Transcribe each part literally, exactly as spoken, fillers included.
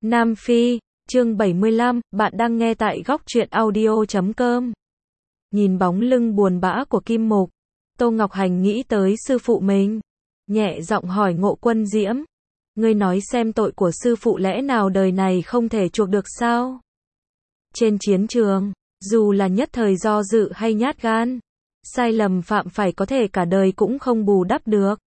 Nam Phi, chương bảy mươi lăm, bạn đang nghe tại góc truyện audio chấm com. Nhìn bóng lưng buồn bã của Kim Mục, Tô Ngọc Hành nghĩ tới sư phụ mình, nhẹ giọng hỏi Ngộ Quân Diễm, ngươi nói xem tội của sư phụ lẽ nào đời này không thể chuộc được sao? Trên chiến trường, dù là nhất thời do dự hay nhát gan, sai lầm phạm phải có thể cả đời cũng không bù đắp được.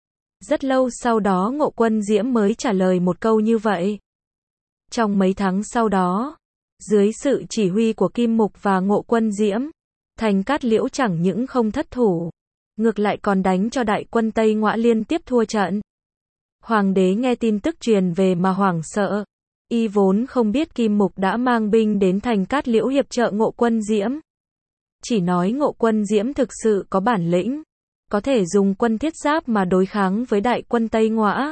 Rất lâu sau đó Ngộ Quân Diễm mới trả lời một câu như vậy. Trong mấy tháng sau đó, dưới sự chỉ huy của Kim Mục và Ngộ Quân Diễm, Thành Cát Liễu chẳng những không thất thủ, ngược lại còn đánh cho đại quân Tây Ngõa liên tiếp thua trận. Hoàng đế nghe tin tức truyền về mà hoảng sợ, y vốn không biết Kim Mục đã mang binh đến Thành Cát Liễu hiệp trợ Ngộ Quân Diễm. Chỉ nói Ngộ Quân Diễm thực sự có bản lĩnh, có thể dùng quân thiết giáp mà đối kháng với đại quân Tây Ngõa.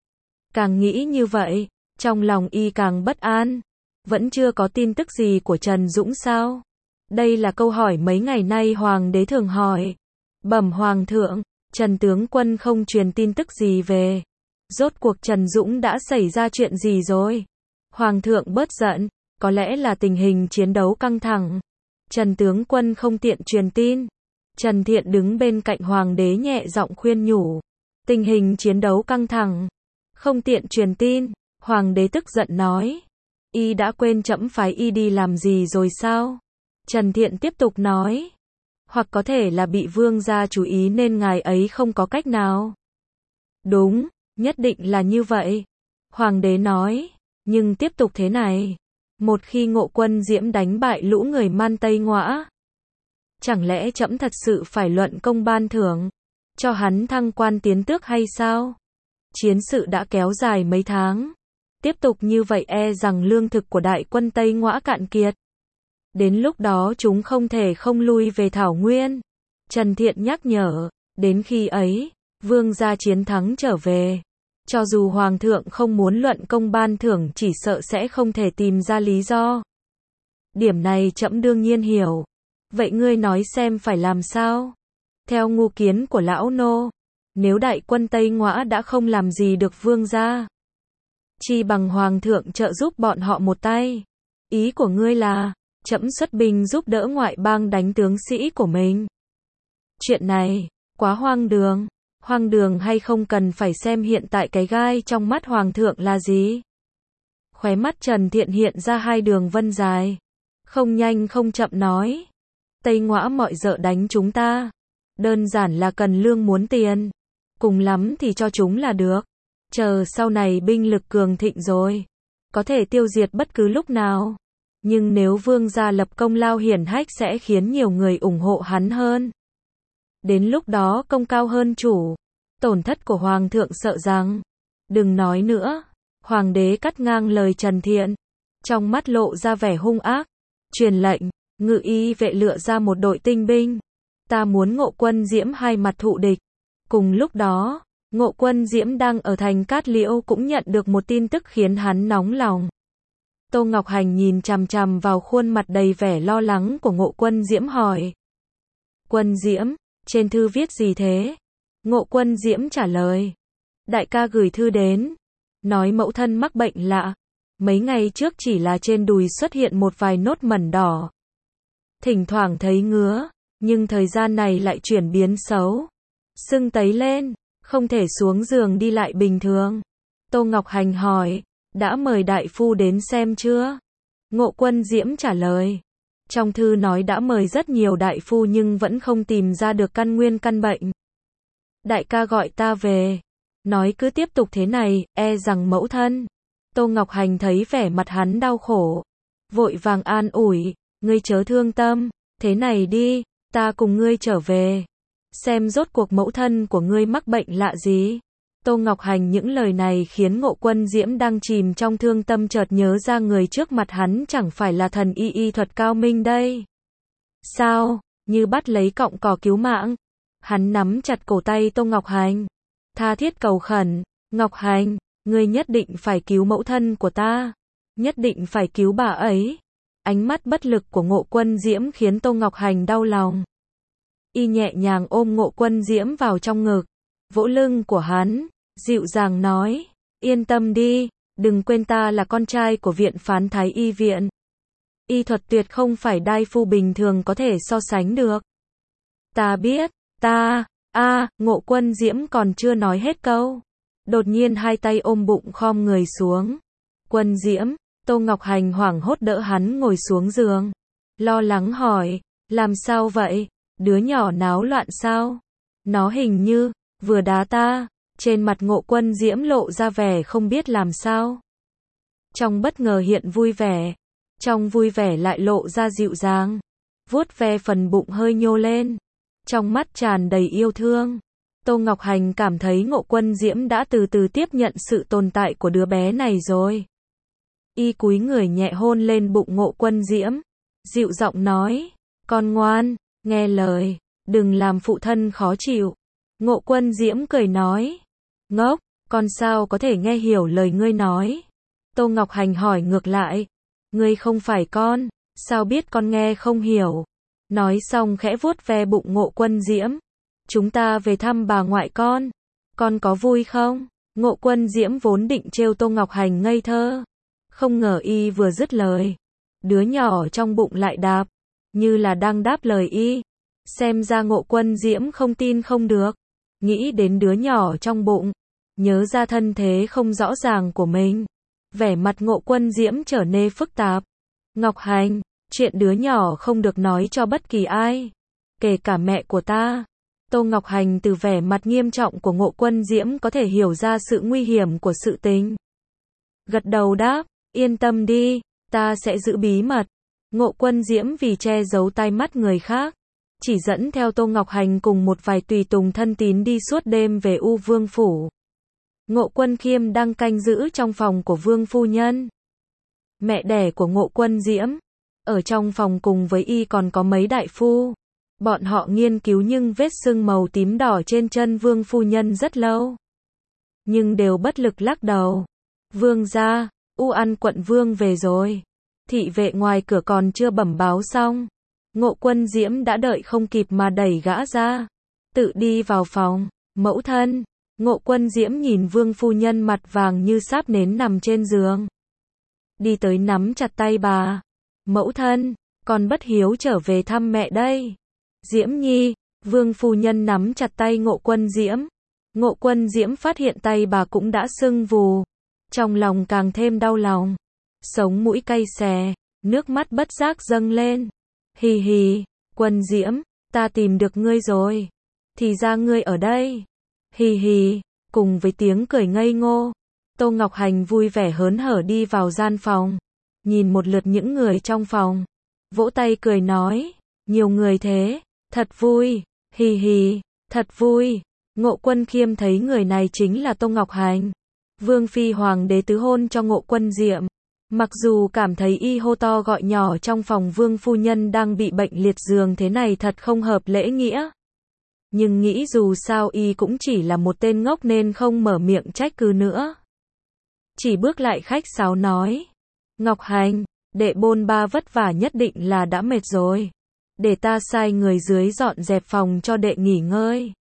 Càng nghĩ như vậy, trong lòng y càng bất an. Vẫn chưa có tin tức gì của Trần Dũng sao? Đây là câu hỏi mấy ngày nay Hoàng đế thường hỏi. Bẩm Hoàng thượng, Trần tướng quân không truyền tin tức gì về. Rốt cuộc Trần Dũng đã xảy ra chuyện gì rồi? Hoàng thượng bớt giận, có lẽ là tình hình chiến đấu căng thẳng. Trần tướng quân không tiện truyền tin. Trần Thiện đứng bên cạnh Hoàng đế nhẹ giọng khuyên nhủ. Tình hình chiến đấu căng thẳng, không tiện truyền tin. Hoàng đế tức giận nói, y đã quên trẫm phái y đi làm gì rồi sao? Trần Thiện tiếp tục nói, hoặc có thể là bị vương gia chú ý nên ngài ấy không có cách nào. Đúng, nhất định là như vậy. Hoàng đế nói, nhưng tiếp tục thế này, một khi Ngộ Quân Diễm đánh bại lũ người Man Tây Ngõa, chẳng lẽ trẫm thật sự phải luận công ban thưởng, cho hắn thăng quan tiến tước hay sao? Chiến sự đã kéo dài mấy tháng. Tiếp tục như vậy e rằng lương thực của đại quân Tây Ngõa cạn kiệt. Đến lúc đó chúng không thể không lui về Thảo Nguyên. Trần Thiện nhắc nhở, đến khi ấy, vương gia chiến thắng trở về. Cho dù Hoàng thượng không muốn luận công ban thưởng chỉ sợ sẽ không thể tìm ra lý do. Điểm này trẫm đương nhiên hiểu. Vậy ngươi nói xem phải làm sao? Theo ngu kiến của lão nô, nếu đại quân Tây Ngõa đã không làm gì được vương gia, chi bằng Hoàng thượng trợ giúp bọn họ một tay. Ý của ngươi là, trẫm xuất binh giúp đỡ ngoại bang đánh tướng sĩ của mình. Chuyện này, quá hoang đường. Hoang đường hay không cần phải xem hiện tại cái gai trong mắt Hoàng thượng là gì. Khóe mắt Trần Thiện hiện ra hai đường vân dài. Không nhanh không chậm nói. Tây Ngõa mọi dợ đánh chúng ta. Đơn giản là cần lương muốn tiền. Cùng lắm thì cho chúng là được. Chờ sau này binh lực cường thịnh rồi, có thể tiêu diệt bất cứ lúc nào. Nhưng nếu vương gia lập công lao hiển hách sẽ khiến nhiều người ủng hộ hắn hơn. Đến lúc đó công cao hơn chủ, tổn thất của Hoàng thượng sợ rằng. Đừng nói nữa. Hoàng đế cắt ngang lời Trần Thiện. Trong mắt lộ ra vẻ hung ác. Truyền lệnh, ngự y vệ lựa ra một đội tinh binh. Ta muốn Ngộ Quân Diễm hai mặt thụ địch. Cùng lúc đó, Ngộ Quân Diễm đang ở Thành Cát Liễu cũng nhận được một tin tức khiến hắn nóng lòng. Tô Ngọc Hành nhìn chằm chằm vào khuôn mặt đầy vẻ lo lắng của Ngộ Quân Diễm hỏi. Quân Diễm, trên thư viết gì thế? Ngộ Quân Diễm trả lời. Đại ca gửi thư đến, nói mẫu thân mắc bệnh lạ. Mấy ngày trước chỉ là trên đùi xuất hiện một vài nốt mẩn đỏ. Thỉnh thoảng thấy ngứa, nhưng thời gian này lại chuyển biến xấu. Sưng tấy lên. Không thể xuống giường đi lại bình thường. Tô Ngọc Hành hỏi, đã mời đại phu đến xem chưa? Ngộ Quân Diễm trả lời. Trong thư nói đã mời rất nhiều đại phu nhưng vẫn không tìm ra được căn nguyên căn bệnh. Đại ca gọi ta về. Nói cứ tiếp tục thế này, e rằng mẫu thân. Tô Ngọc Hành thấy vẻ mặt hắn đau khổ. Vội vàng an ủi, ngươi chớ thương tâm, thế này đi, ta cùng ngươi trở về. Xem rốt cuộc mẫu thân của ngươi mắc bệnh lạ gì. Tô Ngọc Hành những lời này khiến Ngộ Quân Diễm đang chìm trong thương tâm chợt nhớ ra người trước mặt hắn chẳng phải là thần y y thuật cao minh đây. Sao, như bắt lấy cọng cỏ cứu mạng. Hắn nắm chặt cổ tay Tô Ngọc Hành. Tha thiết cầu khẩn, Ngọc Hành, ngươi nhất định phải cứu mẫu thân của ta. Nhất định phải cứu bà ấy. Ánh mắt bất lực của Ngộ Quân Diễm khiến Tô Ngọc Hành đau lòng. Y nhẹ nhàng ôm Ngộ Quân Diễm vào trong ngực, vỗ lưng của hắn, dịu dàng nói, yên tâm đi, đừng quên ta là con trai của viện phán Thái y viện. Y thuật tuyệt không phải đại phu bình thường có thể so sánh được. Ta biết, ta, a Ngộ Quân Diễm còn chưa nói hết câu. Đột nhiên hai tay ôm bụng khom người xuống. Quân Diễm, Tô Ngọc Hành hoảng hốt đỡ hắn ngồi xuống giường. Lo lắng hỏi, làm sao vậy, đứa nhỏ náo loạn sao? Nó hình như, vừa đá ta. Trên mặt Ngộ Quân Diễm lộ ra vẻ không biết làm sao. Trong bất ngờ hiện vui vẻ. Trong vui vẻ lại lộ ra dịu dàng. Vuốt ve phần bụng hơi nhô lên. Trong mắt tràn đầy yêu thương. Tô Ngọc Hành cảm thấy Ngộ Quân Diễm đã từ từ tiếp nhận sự tồn tại của đứa bé này rồi. Y cúi người nhẹ hôn lên bụng Ngộ Quân Diễm. Dịu giọng nói, con ngoan, nghe lời, đừng làm phụ thân khó chịu. Ngộ Quân Diễm cười nói, ngốc, con sao có thể nghe hiểu lời ngươi nói? Tô Ngọc Hành hỏi ngược lại, ngươi không phải con, sao biết con nghe không hiểu? Nói xong khẽ vuốt ve bụng Ngộ Quân Diễm. Chúng ta về thăm bà ngoại con. Con có vui không? Ngộ Quân Diễm vốn định trêu Tô Ngọc Hành ngây thơ. Không ngờ y vừa dứt lời. Đứa nhỏ trong bụng lại đáp. Như là đang đáp lời y. Xem ra Ngộ Quân Diễm không tin không được. Nghĩ đến đứa nhỏ trong bụng. Nhớ ra thân thế không rõ ràng của mình. Vẻ mặt Ngộ Quân Diễm trở nên phức tạp. Ngọc Hành, chuyện đứa nhỏ không được nói cho bất kỳ ai. Kể cả mẹ của ta. Tô Ngọc Hành từ vẻ mặt nghiêm trọng của Ngộ Quân Diễm có thể hiểu ra sự nguy hiểm của sự tình. Gật đầu đáp, yên tâm đi, ta sẽ giữ bí mật. Ngộ Quân Diễm vì che giấu tai mắt người khác, chỉ dẫn theo Tô Ngọc Hành cùng một vài tùy tùng thân tín đi suốt đêm về U Vương Phủ. Ngộ Quân Khiêm đang canh giữ trong phòng của Vương Phu Nhân. Mẹ đẻ của Ngộ Quân Diễm. Ở trong phòng cùng với y còn có mấy đại phu. Bọn họ nghiên cứu những vết sưng màu tím đỏ trên chân Vương Phu Nhân rất lâu. Nhưng đều bất lực lắc đầu. Vương gia, U An quận Vương về rồi. Thị vệ ngoài cửa còn chưa bẩm báo xong. Ngộ Quân Diễm đã đợi không kịp mà đẩy gã ra. Tự đi vào phòng. Mẫu thân. Ngộ Quân Diễm nhìn Vương Phu Nhân mặt vàng như sáp nến nằm trên giường. Đi tới nắm chặt tay bà. Mẫu thân, con bất hiếu trở về thăm mẹ đây. Diễm Nhi, Vương Phu Nhân nắm chặt tay Ngộ Quân Diễm. Ngộ Quân Diễm phát hiện tay bà cũng đã sưng vù. Trong lòng càng thêm đau lòng. Sống mũi cay xè, nước mắt bất giác dâng lên. Hì hì, Quân Diễm, ta tìm được ngươi rồi. Thì ra ngươi ở đây. Hì hì, cùng với tiếng cười ngây ngô. Tô Ngọc Hành vui vẻ hớn hở đi vào gian phòng. Nhìn một lượt những người trong phòng. Vỗ tay cười nói, nhiều người thế. Thật vui, hì hì, thật vui. Ngộ Quân Khiêm thấy người này chính là Tô Ngọc Hành. Vương Phi Hoàng đế tứ hôn cho Ngộ Quân Diệm. Mặc dù cảm thấy y hô to gọi nhỏ trong phòng Vương Phu Nhân đang bị bệnh liệt giường thế này thật không hợp lễ nghĩa. Nhưng nghĩ dù sao y cũng chỉ là một tên ngốc nên không mở miệng trách cứ nữa. Chỉ bước lại khách sáo nói. Ngọc Hành, đệ bôn ba vất vả nhất định là đã mệt rồi. Để ta sai người dưới dọn dẹp phòng cho đệ nghỉ ngơi.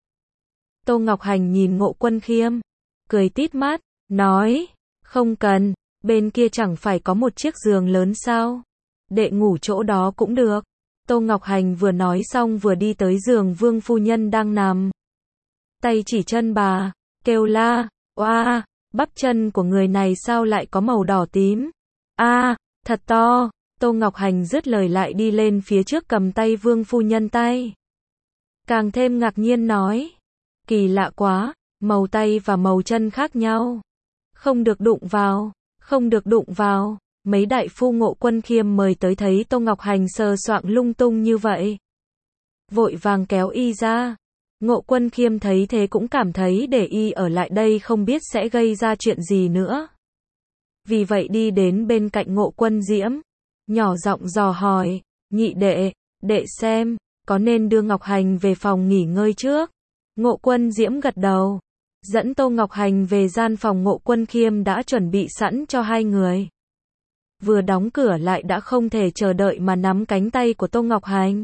Tô Ngọc Hành nhìn Ngộ Quân Khiêm. Cười tít mắt, nói. Không cần, bên kia chẳng phải có một chiếc giường lớn sao. Đệ ngủ chỗ đó cũng được. Tô Ngọc Hành vừa nói xong vừa đi tới giường Vương Phu Nhân đang nằm. Tay chỉ chân bà, kêu la, oa, bắp chân của người này sao lại có màu đỏ tím. A, thật to. Tô Ngọc Hành dứt lời lại đi lên phía trước cầm tay Vương Phu Nhân tay. Càng thêm ngạc nhiên nói. Kỳ lạ quá, màu tay và màu chân khác nhau. Không được đụng vào, không được đụng vào. Mấy đại phu Ngộ Quân Khiêm mời tới thấy Tô Ngọc Hành sờ soạng lung tung như vậy. Vội vàng kéo y ra. Ngộ Quân Khiêm thấy thế cũng cảm thấy để y ở lại đây không biết sẽ gây ra chuyện gì nữa. Vì vậy đi đến bên cạnh Ngộ Quân Diễm. Nhỏ giọng dò hỏi, nhị đệ, đệ xem, có nên đưa Ngọc Hành về phòng nghỉ ngơi trước? Ngộ Quân Diễm gật đầu. Dẫn Tô Ngọc Hành về gian phòng Ngộ Quân Khiêm đã chuẩn bị sẵn cho hai người. Vừa đóng cửa lại đã không thể chờ đợi mà nắm cánh tay của Tô Ngọc Hành.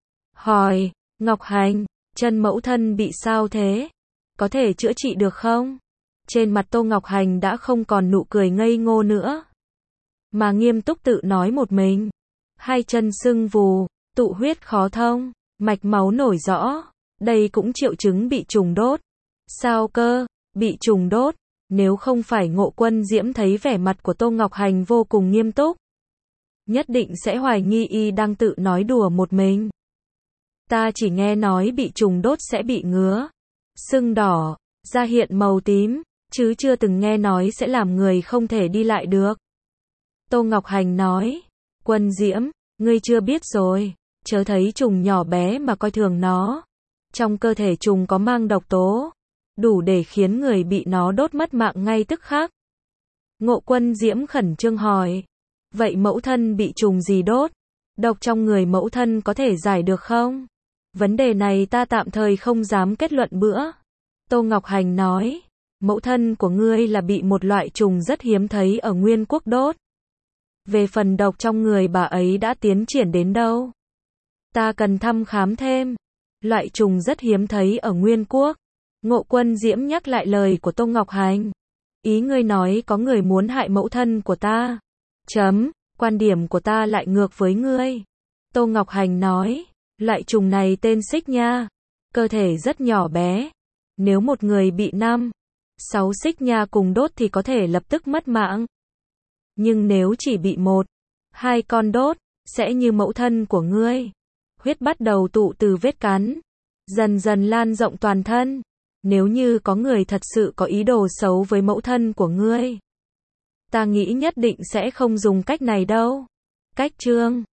Hỏi, Ngọc Hành, chân mẫu thân bị sao thế? Có thể chữa trị được không? Trên mặt Tô Ngọc Hành đã không còn nụ cười ngây ngô nữa, mà nghiêm túc tự nói một mình. Hai chân sưng vù, tụ huyết khó thông, mạch máu nổi rõ. Đây cũng triệu chứng bị trùng đốt. Sao cơ? Bị trùng đốt? Nếu không phải Ngộ Quân Diễm thấy vẻ mặt của Tô Ngọc Hành vô cùng nghiêm túc, nhất định sẽ hoài nghi y đang tự nói đùa một mình. Ta chỉ nghe nói bị trùng đốt sẽ bị ngứa, sưng đỏ, da hiện màu tím, chứ chưa từng nghe nói sẽ làm người không thể đi lại được. Tô Ngọc Hành nói, Quân Diễm, ngươi chưa biết rồi, chớ thấy trùng nhỏ bé mà coi thường nó. Trong cơ thể trùng có mang độc tố, đủ để khiến người bị nó đốt mất mạng ngay tức khắc. Ngộ Quân Diễm khẩn trương hỏi, vậy mẫu thân bị trùng gì đốt? Độc trong người mẫu thân có thể giải được không? Vấn đề này ta tạm thời không dám kết luận bữa. Tô Ngọc Hành nói, mẫu thân của ngươi là bị một loại trùng rất hiếm thấy ở Nguyên Quốc đốt. Về phần độc trong người bà ấy đã tiến triển đến đâu? Ta cần thăm khám thêm. Loại trùng rất hiếm thấy ở Nguyên Quốc. Ngộ Quân Diễm nhắc lại lời của Tô Ngọc Hành. Ý ngươi nói có người muốn hại mẫu thân của ta. Chấm, quan điểm của ta lại ngược với ngươi. Tô Ngọc Hành nói, loại trùng này tên xích nha. Cơ thể rất nhỏ bé. Nếu một người bị năm, sáu xích nha cùng đốt thì có thể lập tức mất mạng. Nhưng nếu chỉ bị một, hai con đốt, sẽ như mẫu thân của ngươi. Huyết bắt đầu tụ từ vết cắn, dần dần lan rộng toàn thân. Nếu như có người thật sự có ý đồ xấu với mẫu thân của ngươi, ta nghĩ nhất định sẽ không dùng cách này đâu. Cách chương